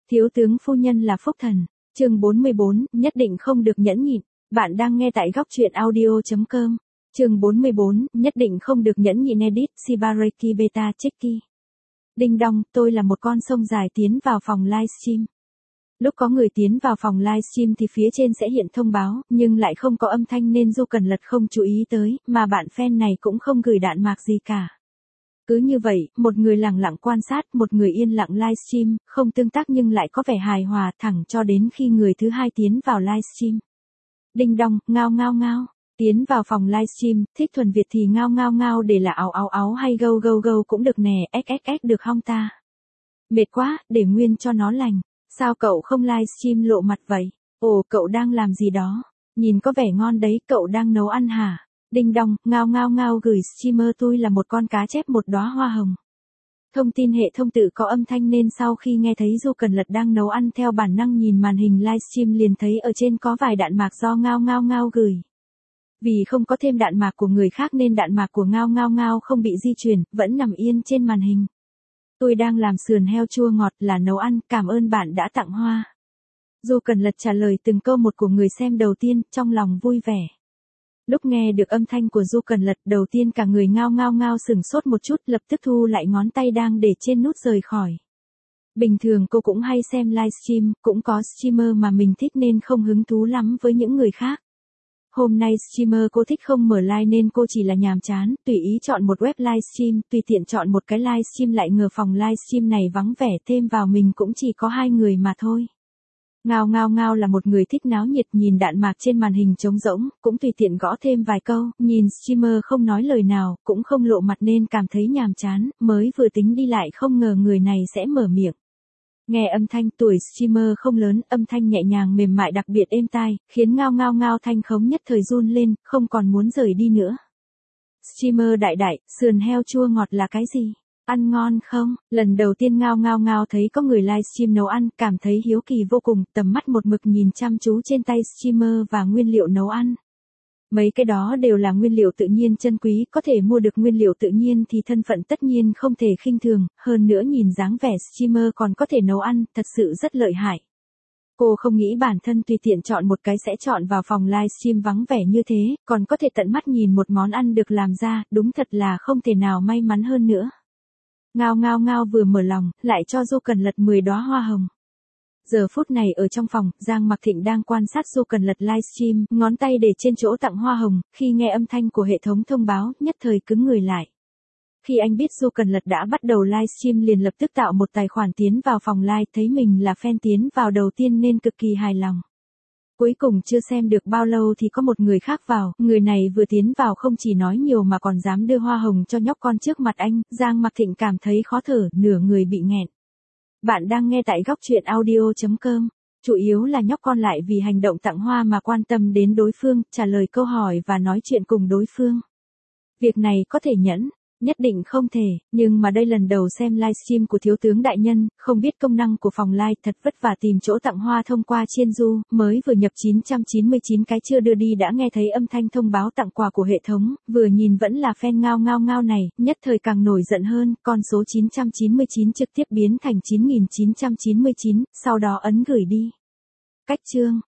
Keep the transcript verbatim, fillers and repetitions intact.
Thiếu tướng phu nhân là phúc thần. Chương bốn mươi bốn, nhất định không được nhẫn nhịn. Bạn đang nghe tại góc truyện audio chấm com. Chương bốn mươi bốn, nhất định không được nhẫn nhịn edit Shibareki beta Cheki. Đinh đong, tôi là một con sông dài tiến vào phòng livestream. Lúc có người tiến vào phòng livestream thì phía trên sẽ hiện thông báo, nhưng lại không có âm thanh nên Du Cần Lật không chú ý tới, mà bạn fan này cũng không gửi đạn mạc gì cả. Cứ như vậy, một người lặng lặng quan sát, một người yên lặng livestream, không tương tác nhưng lại có vẻ hài hòa thẳng cho đến khi người thứ hai tiến vào livestream. Đinh đong, ngao ngao ngao, tiến vào phòng livestream, thích thuần Việt thì ngao ngao ngao để là áo áo áo hay gâu gâu gâu cũng được nè, xxx được không ta? Mệt quá, để nguyên cho nó lành. Sao cậu không livestream lộ mặt vậy? Ồ, cậu đang làm gì đó? Nhìn có vẻ ngon đấy, cậu đang nấu ăn hả? Đinh đong, ngao ngao ngao gửi streamer tôi là một con cá chép một đóa hoa hồng. Thông tin hệ thông tự có âm thanh nên sau khi nghe thấy Du Cần Lật đang nấu ăn theo bản năng nhìn màn hình livestream liền thấy ở trên có vài đạn mạc do ngao ngao ngao gửi. Vì không có thêm đạn mạc của người khác nên đạn mạc của ngao ngao ngao không bị di chuyển, vẫn nằm yên trên màn hình. Tôi đang làm sườn heo chua ngọt là nấu ăn, cảm ơn bạn đã tặng hoa. Du Cần Lật trả lời từng câu một của người xem đầu tiên, trong lòng vui vẻ. Lúc nghe được âm thanh của Du Cần Lật đầu tiên cả người ngao ngao ngao sửng sốt một chút lập tức thu lại ngón tay đang để trên nút rời khỏi. Bình thường cô cũng hay xem livestream, cũng có streamer mà mình thích nên không hứng thú lắm với những người khác. Hôm nay streamer cô thích không mở live nên cô chỉ là nhàm chán, tùy ý chọn một web livestream, tùy tiện chọn một cái livestream lại ngờ phòng livestream này vắng vẻ thêm vào mình cũng chỉ có hai người mà thôi. Ngao ngao ngao là một người thích náo nhiệt nhìn đạn mạc trên màn hình trống rỗng, cũng tùy tiện gõ thêm vài câu, nhìn streamer không nói lời nào, cũng không lộ mặt nên cảm thấy nhàm chán, mới vừa tính đi lại không ngờ người này sẽ mở miệng. Nghe âm thanh tuổi streamer không lớn, âm thanh nhẹ nhàng mềm mại đặc biệt êm tai, khiến ngao ngao ngao thanh khống nhất thời run lên, không còn muốn rời đi nữa. Streamer đại đại, sườn heo chua ngọt là cái gì? Ăn ngon không? Lần đầu tiên ngao ngao ngao thấy có người livestream nấu ăn, cảm thấy hiếu kỳ vô cùng, tầm mắt một mực nhìn chăm chú trên tay streamer và nguyên liệu nấu ăn. Mấy cái đó đều là nguyên liệu tự nhiên chân quý, có thể mua được nguyên liệu tự nhiên thì thân phận tất nhiên không thể khinh thường, hơn nữa nhìn dáng vẻ streamer còn có thể nấu ăn, thật sự rất lợi hại. Cô không nghĩ bản thân tùy tiện chọn một cái sẽ chọn vào phòng livestream vắng vẻ như thế, còn có thể tận mắt nhìn một món ăn được làm ra, đúng thật là không thể nào may mắn hơn nữa. Ngao ngao ngao vừa mở lòng, lại cho Du Cần Lật mười đóa hoa hồng. Giờ phút này ở trong phòng, Giang Mặc Thịnh đang quan sát Du Cần Lật livestream, ngón tay để trên chỗ tặng hoa hồng, khi nghe âm thanh của hệ thống thông báo, nhất thời cứng người lại. Khi anh biết Du Cần Lật đã bắt đầu livestream liền lập tức tạo một tài khoản tiến vào phòng live, thấy mình là fan tiến vào đầu tiên nên cực kỳ hài lòng. Cuối cùng chưa xem được bao lâu thì có một người khác vào, người này vừa tiến vào không chỉ nói nhiều mà còn dám đưa hoa hồng cho nhóc con trước mặt anh, Giang Mặc Thịnh cảm thấy khó thở, nửa người bị nghẹn. Bạn đang nghe tại góc truyện audio chấm com, chủ yếu là nhóc con lại vì hành động tặng hoa mà quan tâm đến đối phương, trả lời câu hỏi và nói chuyện cùng đối phương. Việc này có thể nhẫn. Nhất định không thể, nhưng mà đây lần đầu xem livestream của thiếu tướng đại nhân, không biết công năng của phòng live, thật vất vả tìm chỗ tặng hoa thông qua Chiên Du, mới vừa nhập chín trăm chín mươi chín cái chưa đưa đi đã nghe thấy âm thanh thông báo tặng quà của hệ thống, vừa nhìn vẫn là fan ngao ngao ngao này, nhất thời càng nổi giận hơn, con số chín trăm chín mươi chín trực tiếp biến thành chín nghìn chín trăm chín mươi chín, sau đó ấn gửi đi. Cách chương